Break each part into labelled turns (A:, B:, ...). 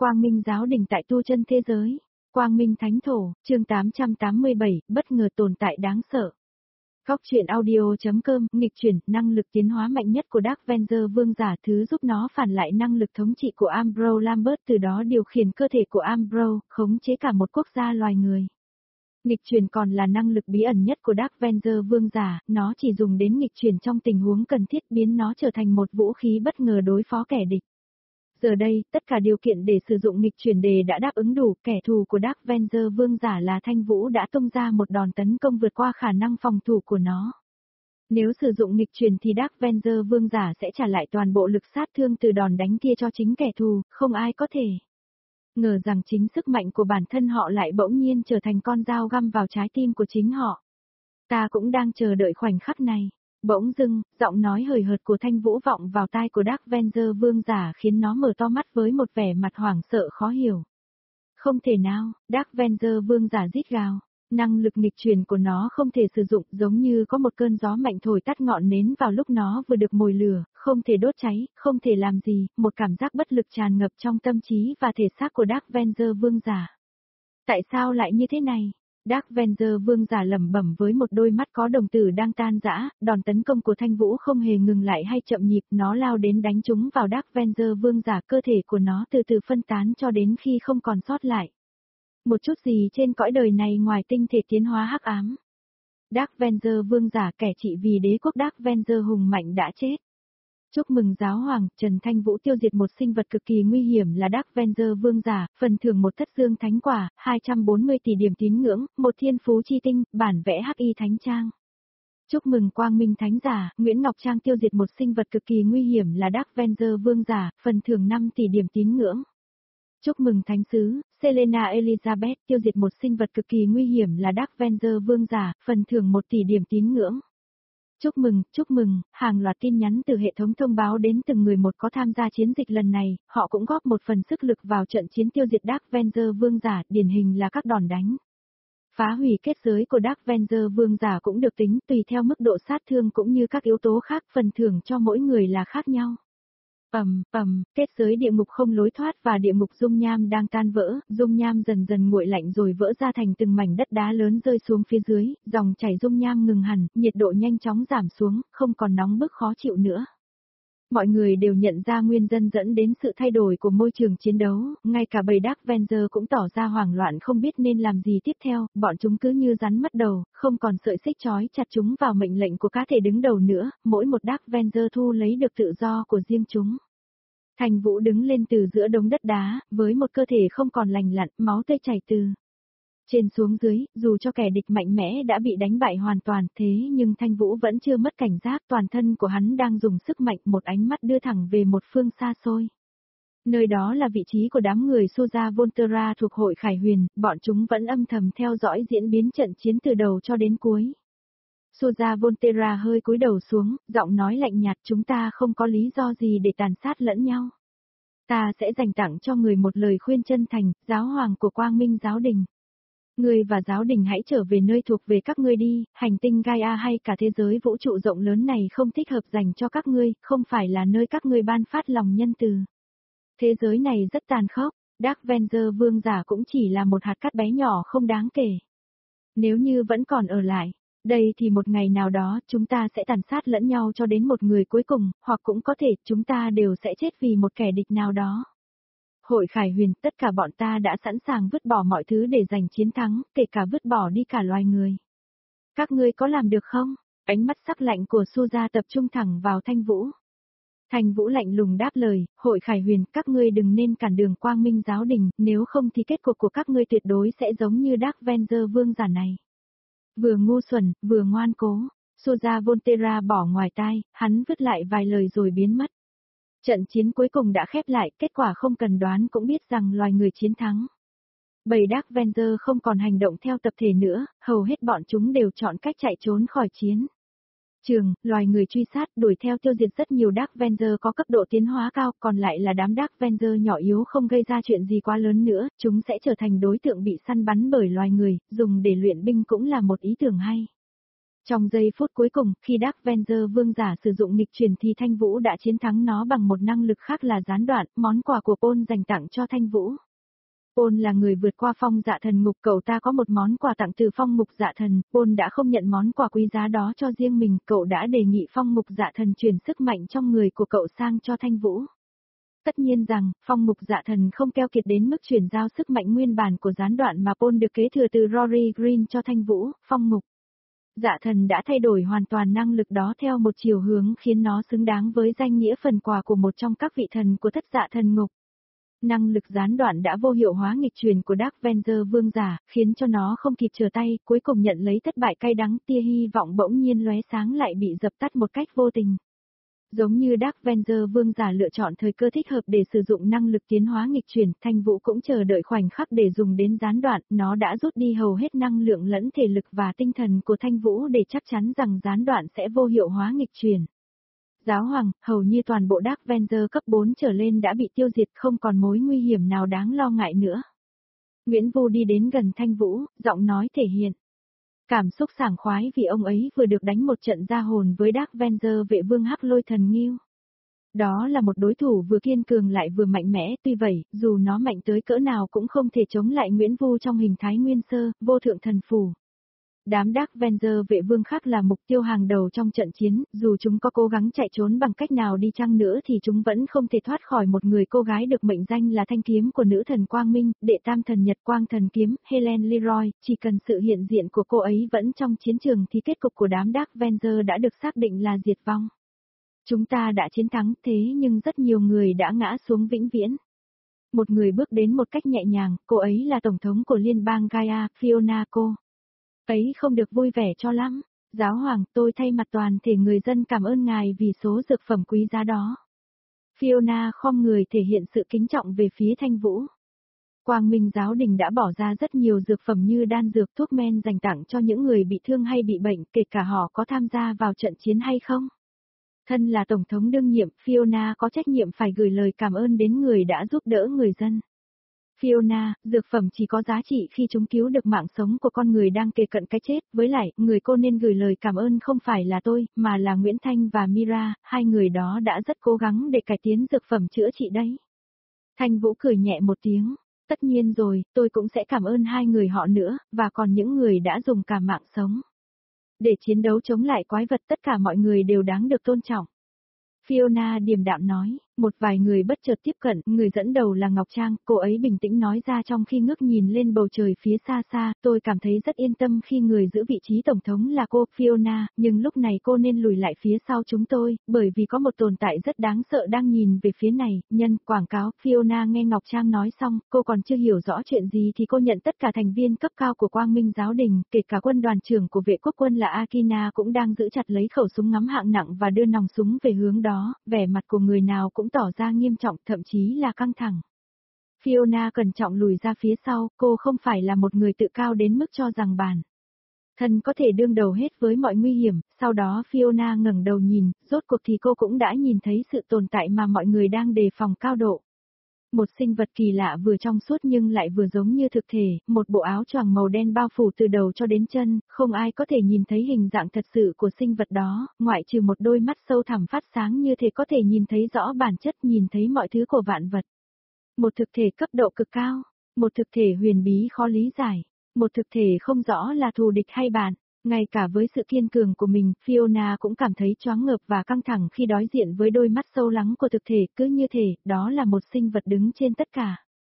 A: Quang Minh giáo đình tại tu chân thế giới. Quang Minh Thánh Thổ, chương 887, bất ngờ tồn tại đáng sợ. Góc truyện audio.com, nghịch chuyển, năng lực tiến hóa mạnh nhất của Dark Avenger vương giả thứ giúp nó phản lại năng lực thống trị của Ambrose Lambert, từ đó điều khiển cơ thể của Ambrose, khống chế cả một quốc gia loài người. Nghịch chuyển còn là năng lực bí ẩn nhất của Dark Avenger vương giả, nó chỉ dùng đến nghịch chuyển trong tình huống cần thiết, biến nó trở thành một vũ khí bất ngờ đối phó kẻ địch. Giờ đây, tất cả điều kiện để sử dụng nghịch chuyển đề đã đáp ứng đủ, kẻ thù của Dark Avenger vương giả là Thanh Vũ đã tung ra một đòn tấn công vượt qua khả năng phòng thủ của nó. Nếu sử dụng nghịch chuyển thì Dark Avenger vương giả sẽ trả lại toàn bộ lực sát thương từ đòn đánh kia cho chính kẻ thù, không ai có thể ngờ rằng chính sức mạnh của bản thân họ lại bỗng nhiên trở thành con dao găm vào trái tim của chính họ. Ta cũng đang chờ đợi khoảnh khắc này. Bỗng dưng, giọng nói hời hợt của Thanh Vũ vọng vào tai của Dark Avenger vương giả khiến nó mở to mắt với một vẻ mặt hoảng sợ khó hiểu. Không thể nào, Dark Avenger vương giả rít gào. Năng lực nghịch chuyển của nó không thể sử dụng, giống như có một cơn gió mạnh thổi tắt ngọn nến vào lúc nó vừa được mồi lửa, không thể đốt cháy, không thể làm gì, một cảm giác bất lực tràn ngập trong tâm trí và thể xác của Dark Avenger vương giả. Tại sao lại như thế này? Dark Avenger vương giả lẩm bẩm với một đôi mắt có đồng tử đang tan rã, đòn tấn công của Thanh Vũ không hề ngừng lại hay chậm nhịp, nó lao đến đánh trúng vào Dark Avenger vương giả, cơ thể của nó từ từ phân tán cho đến khi không còn sót lại một chút gì trên cõi đời này ngoài tinh thể tiến hóa hắc ám. Dark Avenger vương giả, kẻ trị vì đế quốc Dark Avenger hùng mạnh đã chết. Chúc mừng giáo hoàng, Trần Thanh Vũ tiêu diệt một sinh vật cực kỳ nguy hiểm là Dark Avenger vương giả, phần thưởng một thất dương thánh quả, 240 tỷ điểm tín ngưỡng, một thiên phú chi tinh, bản vẽ hắc y thánh trang. Chúc mừng Quang Minh thánh giả, Nguyễn Ngọc Trang tiêu diệt một sinh vật cực kỳ nguy hiểm là Dark Avenger vương giả, phần thưởng 5 tỷ điểm tín ngưỡng. Chúc mừng thánh sứ, Selena Elizabeth tiêu diệt một sinh vật cực kỳ nguy hiểm là Dark Avenger vương giả, phần thưởng 1 tỷ điểm tín ngưỡng. Chúc mừng, hàng loạt tin nhắn từ hệ thống thông báo đến từng người một có tham gia chiến dịch lần này, họ cũng góp một phần sức lực vào trận chiến tiêu diệt Dark Avenger vương giả, điển hình là các đòn đánh phá hủy kết giới của Dark Avenger vương giả cũng được tính, tùy theo mức độ sát thương cũng như các yếu tố khác, phần thưởng cho mỗi người là khác nhau. Kết giới địa ngục không lối thoát và địa ngục dung nham đang tan vỡ, dung nham dần dần nguội lạnh rồi vỡ ra thành từng mảnh đất đá lớn rơi xuống phía dưới, dòng chảy dung nham ngừng hẳn, nhiệt độ nhanh chóng giảm xuống, không còn nóng bức khó chịu nữa. Mọi người đều nhận ra nguyên nhân dẫn đến sự thay đổi của môi trường chiến đấu, ngay cả bầy Dark Avenger cũng tỏ ra hoảng loạn không biết nên làm gì tiếp theo, bọn chúng cứ như rắn mất đầu, không còn sợi xích trói chặt chúng vào mệnh lệnh của cá thể đứng đầu nữa, mỗi một Dark Avenger thu lấy được tự do của riêng chúng. Thanh Vũ đứng lên từ giữa đống đất đá, với một cơ thể không còn lành lặn, máu tươi chảy từ trên xuống dưới, dù cho kẻ địch mạnh mẽ đã bị đánh bại hoàn toàn, thế nhưng Thanh Vũ vẫn chưa mất cảnh giác, toàn thân của hắn đang dùng sức mạnh, một ánh mắt đưa thẳng về một phương xa xôi. Nơi đó là vị trí của đám người Suza Volterra thuộc hội Khải Huyền, bọn chúng vẫn âm thầm theo dõi diễn biến trận chiến từ đầu cho đến cuối. Suza Volterra hơi cúi đầu xuống, giọng nói lạnh nhạt, chúng ta không có lý do gì để tàn sát lẫn nhau. Ta sẽ dành tặng cho người một lời khuyên chân thành, giáo hoàng của Quang Minh giáo đình. Ngươi và giáo đình hãy trở về nơi thuộc về các ngươi đi, hành tinh Gaia hay cả thế giới vũ trụ rộng lớn này không thích hợp dành cho các ngươi, không phải là nơi các ngươi ban phát lòng nhân từ. Thế giới này rất tàn khốc, Dark Avenger vương giả cũng chỉ là một hạt cát bé nhỏ không đáng kể. Nếu như vẫn còn ở lại đây thì một ngày nào đó chúng ta sẽ tàn sát lẫn nhau cho đến một người cuối cùng, hoặc cũng có thể chúng ta đều sẽ chết vì một kẻ địch nào đó. Hội Khải Huyền, tất cả bọn ta đã sẵn sàng vứt bỏ mọi thứ để giành chiến thắng, kể cả vứt bỏ đi cả loài người. Các ngươi có làm được không? Ánh mắt sắc lạnh của Suza tập trung thẳng vào Thanh Vũ. Thanh Vũ lạnh lùng đáp lời, Hội Khải Huyền, các ngươi đừng nên cản đường Quang Minh giáo đình, nếu không thì kết cục của các ngươi tuyệt đối sẽ giống như Dark Avenger vương giả này. Vừa ngu xuẩn, vừa ngoan cố, Suza Volterra bỏ ngoài tai, hắn vứt lại vài lời rồi biến mất. Trận chiến cuối cùng đã khép lại, kết quả không cần đoán cũng biết rằng loài người chiến thắng. Bầy Dark Avenger không còn hành động theo tập thể nữa, hầu hết bọn chúng đều chọn cách chạy trốn khỏi chiến loài người truy sát, đuổi theo tiêu diệt rất nhiều Dark Avenger có cấp độ tiến hóa cao, còn lại là đám Dark Avenger nhỏ yếu không gây ra chuyện gì quá lớn nữa, chúng sẽ trở thành đối tượng bị săn bắn bởi loài người, dùng để luyện binh cũng là một ý tưởng hay. Trong giây phút cuối cùng, khi Dark Avenger vương giả sử dụng nghịch chuyển thì Thanh Vũ đã chiến thắng nó bằng một năng lực khác là gián đoạn, món quà của Paul dành tặng cho Thanh Vũ. Paul là người vượt qua phong dạ thần ngục, cậu ta có một món quà tặng từ phong ngục dạ thần, Paul đã không nhận món quà quý giá đó cho riêng mình, cậu đã đề nghị phong ngục dạ thần truyền sức mạnh trong người của cậu sang cho Thanh Vũ. Tất nhiên rằng, phong ngục dạ thần không keo kiệt đến mức chuyển giao sức mạnh nguyên bản của gián đoạn mà Paul được kế thừa từ Rory Green cho Thanh Vũ, phong ngục. Dạ thần đã thay đổi hoàn toàn năng lực đó theo một chiều hướng khiến nó xứng đáng với danh nghĩa phần quà của một trong các vị thần của thất dạ thần ngục. Năng lực gián đoạn đã vô hiệu hóa nghịch truyền của Dark Avenger vương giả, khiến cho nó không kịp trở tay, cuối cùng nhận lấy thất bại cay đắng, tia hy vọng bỗng nhiên lóe sáng lại bị dập tắt một cách vô tình. Giống như Dark Avenger vương giả lựa chọn thời cơ thích hợp để sử dụng năng lực tiến hóa nghịch chuyển, Thanh Vũ cũng chờ đợi khoảnh khắc để dùng đến gián đoạn, nó đã rút đi hầu hết năng lượng lẫn thể lực và tinh thần của Thanh Vũ để chắc chắn rằng gián đoạn sẽ vô hiệu hóa nghịch chuyển. Giáo hoàng, hầu như toàn bộ Dark Avenger cấp 4 trở lên đã bị tiêu diệt, không còn mối nguy hiểm nào đáng lo ngại nữa. Nguyễn Vu đi đến gần Thanh Vũ, giọng nói thể hiện cảm xúc sảng khoái vì ông ấy vừa được đánh một trận ra hồn với Dark Avenger vệ vương Hắc Lôi Thần Nghiêu. Đó là một đối thủ vừa kiên cường lại vừa mạnh mẽ, tuy vậy, dù nó mạnh tới cỡ nào cũng không thể chống lại Nguyễn Vu trong hình thái nguyên sơ, vô thượng thần phù. Đám Dark Avenger vệ vương khác là mục tiêu hàng đầu trong trận chiến, dù chúng có cố gắng chạy trốn bằng cách nào đi chăng nữa thì chúng vẫn không thể thoát khỏi một người cô gái được mệnh danh là thanh kiếm của nữ thần Quang Minh, đệ tam thần Nhật Quang thần kiếm, Helen Leroy, chỉ cần sự hiện diện của cô ấy vẫn trong chiến trường thì kết cục của đám Dark Avenger đã được xác định là diệt vong. Chúng ta đã chiến thắng thế nhưng rất nhiều người đã ngã xuống vĩnh viễn. Một người bước đến một cách nhẹ nhàng, cô ấy là Tổng thống của Liên bang Gaia, Fiona cô. Ấy không được vui vẻ cho lắm. Giáo hoàng, tôi thay mặt toàn thể người dân cảm ơn ngài vì số dược phẩm quý giá đó. Fiona khom người thể hiện sự kính trọng về phía Thanh Vũ. Quang Minh giáo đình đã bỏ ra rất nhiều dược phẩm như đan dược, thuốc men dành tặng cho những người bị thương hay bị bệnh, kể cả họ có tham gia vào trận chiến hay không. Thân là Tổng thống đương nhiệm, Fiona có trách nhiệm phải gửi lời cảm ơn đến người đã giúp đỡ người dân. Fiona, dược phẩm chỉ có giá trị khi chúng cứu được mạng sống của con người đang kề cận cái chết, với lại, người cô nên gửi lời cảm ơn không phải là tôi, mà là Nguyễn Thanh và Mira, hai người đó đã rất cố gắng để cải tiến dược phẩm chữa trị đấy. Thanh Vũ cười nhẹ một tiếng, tất nhiên rồi, tôi cũng sẽ cảm ơn hai người họ nữa, và còn những người đã dùng cả mạng sống. Để chiến đấu chống lại quái vật tất cả mọi người đều đáng được tôn trọng. Fiona điềm đạm nói, một vài người bất chợt tiếp cận, người dẫn đầu là Ngọc Trang, cô ấy bình tĩnh nói ra trong khi ngước nhìn lên bầu trời phía xa xa, tôi cảm thấy rất yên tâm khi người giữ vị trí tổng thống là cô, Fiona, nhưng lúc này cô nên lùi lại phía sau chúng tôi, bởi vì có một tồn tại rất đáng sợ đang nhìn về phía này, nhân, quảng cáo, Fiona nghe Ngọc Trang nói xong, cô còn chưa hiểu rõ chuyện gì thì cô nhận tất cả thành viên cấp cao của Quang Minh giáo đình, kể cả quân đoàn trưởng của vệ quốc quân là Akina cũng đang giữ chặt lấy khẩu súng ngắm hạng nặng và đưa nòng súng về hướng đó, vẻ mặt của người nào cũng tỏ ra nghiêm trọng, thậm chí là căng thẳng. Fiona cẩn trọng lùi ra phía sau, cô không phải là một người tự cao đến mức cho rằng bản thân có thể đương đầu hết với mọi nguy hiểm, sau đó Fiona ngẩng đầu nhìn, rốt cuộc thì cô cũng đã nhìn thấy sự tồn tại mà mọi người đang đề phòng cao độ. Một sinh vật kỳ lạ vừa trong suốt nhưng lại vừa giống như thực thể, một bộ áo choàng màu đen bao phủ từ đầu cho đến chân, không ai có thể nhìn thấy hình dạng thật sự của sinh vật đó, ngoại trừ một đôi mắt sâu thẳm phát sáng như thể có thể nhìn thấy rõ bản chất, nhìn thấy mọi thứ của vạn vật. Một thực thể cấp độ cực cao, một thực thể huyền bí khó lý giải, một thực thể không rõ là thù địch hay bạn. Ngay cả với sự kiên cường của mình, Fiona cũng cảm thấy choáng ngợp và căng thẳng khi đối diện với đôi mắt sâu lắng của thực thể, cứ như thể, đó là một sinh vật đứng trên tất cả.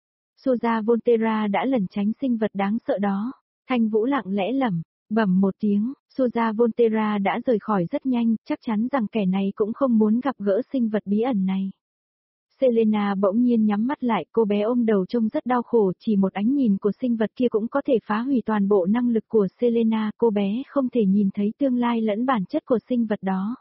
A: Suza Volterra đã lẩn tránh sinh vật đáng sợ đó. Thanh Vũ lặng lẽ bẩm một tiếng, Suza Volterra đã rời khỏi rất nhanh, chắc chắn rằng kẻ này cũng không muốn gặp gỡ sinh vật bí ẩn này. Selena bỗng nhiên nhắm mắt lại, cô bé ôm đầu trông rất đau khổ, chỉ một ánh nhìn của sinh vật kia cũng có thể phá hủy toàn bộ năng lực của Selena, cô bé không thể nhìn thấy tương lai lẫn bản chất của sinh vật đó.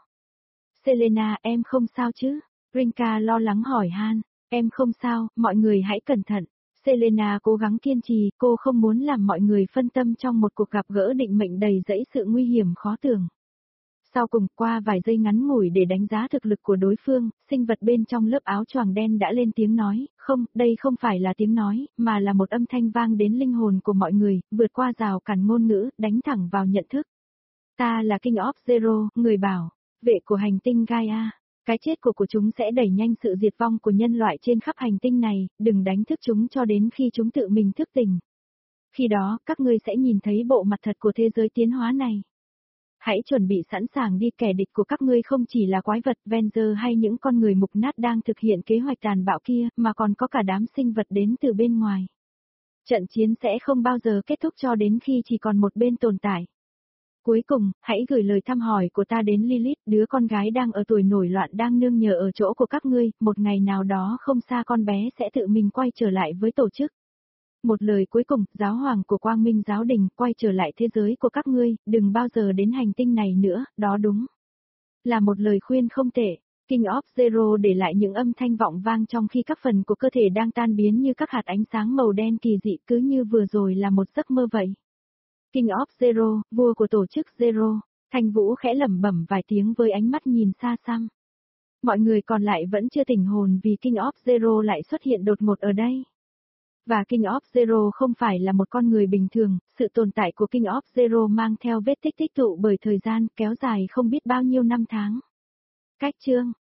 A: Selena, em không sao chứ? Rinka lo lắng hỏi han, em không sao, mọi người hãy cẩn thận. Selena cố gắng kiên trì, cô không muốn làm mọi người phân tâm trong một cuộc gặp gỡ định mệnh đầy dẫy sự nguy hiểm khó lường. Sau cùng, qua vài giây ngắn ngủi để đánh giá thực lực của đối phương, sinh vật bên trong lớp áo choàng đen đã lên tiếng nói, không, đây không phải là tiếng nói, mà là một âm thanh vang đến linh hồn của mọi người, vượt qua rào cản ngôn ngữ, đánh thẳng vào nhận thức. Ta là King of Zero, người bảo vệ của hành tinh Gaia. Cái chết của chúng sẽ đẩy nhanh sự diệt vong của nhân loại trên khắp hành tinh này, đừng đánh thức chúng cho đến khi chúng tự mình thức tỉnh. Khi đó, các ngươi sẽ nhìn thấy bộ mặt thật của thế giới tiến hóa này. Hãy chuẩn bị sẵn sàng đi, kẻ địch của các ngươi không chỉ là quái vật Venger hay những con người mục nát đang thực hiện kế hoạch tàn bạo kia, mà còn có cả đám sinh vật đến từ bên ngoài. Trận chiến sẽ không bao giờ kết thúc cho đến khi chỉ còn một bên tồn tại. Cuối cùng, hãy gửi lời thăm hỏi của ta đến Lilith, đứa con gái đang ở tuổi nổi loạn đang nương nhờ ở chỗ của các ngươi, một ngày nào đó không xa con bé sẽ tự mình quay trở lại với tổ chức. Một lời cuối cùng, giáo hoàng của Quang Minh Giáo Đình, quay trở lại thế giới của các ngươi, đừng bao giờ đến hành tinh này nữa, đó đúng là một lời khuyên không tệ. King of Zero để lại những âm thanh vọng vang trong khi các phần của cơ thể đang tan biến như các hạt ánh sáng màu đen kỳ dị, cứ như vừa rồi là một giấc mơ vậy. King of Zero, vua của tổ chức Zero, Thanh Vũ khẽ lẩm bẩm vài tiếng với ánh mắt nhìn xa xăm. Mọi người còn lại vẫn chưa tỉnh hồn vì King of Zero lại xuất hiện đột ngột ở đây. Và King of Zero không phải là một con người bình thường, sự tồn tại của King of Zero mang theo vết tích tích tụ bởi thời gian kéo dài không biết bao nhiêu năm tháng. Cách chương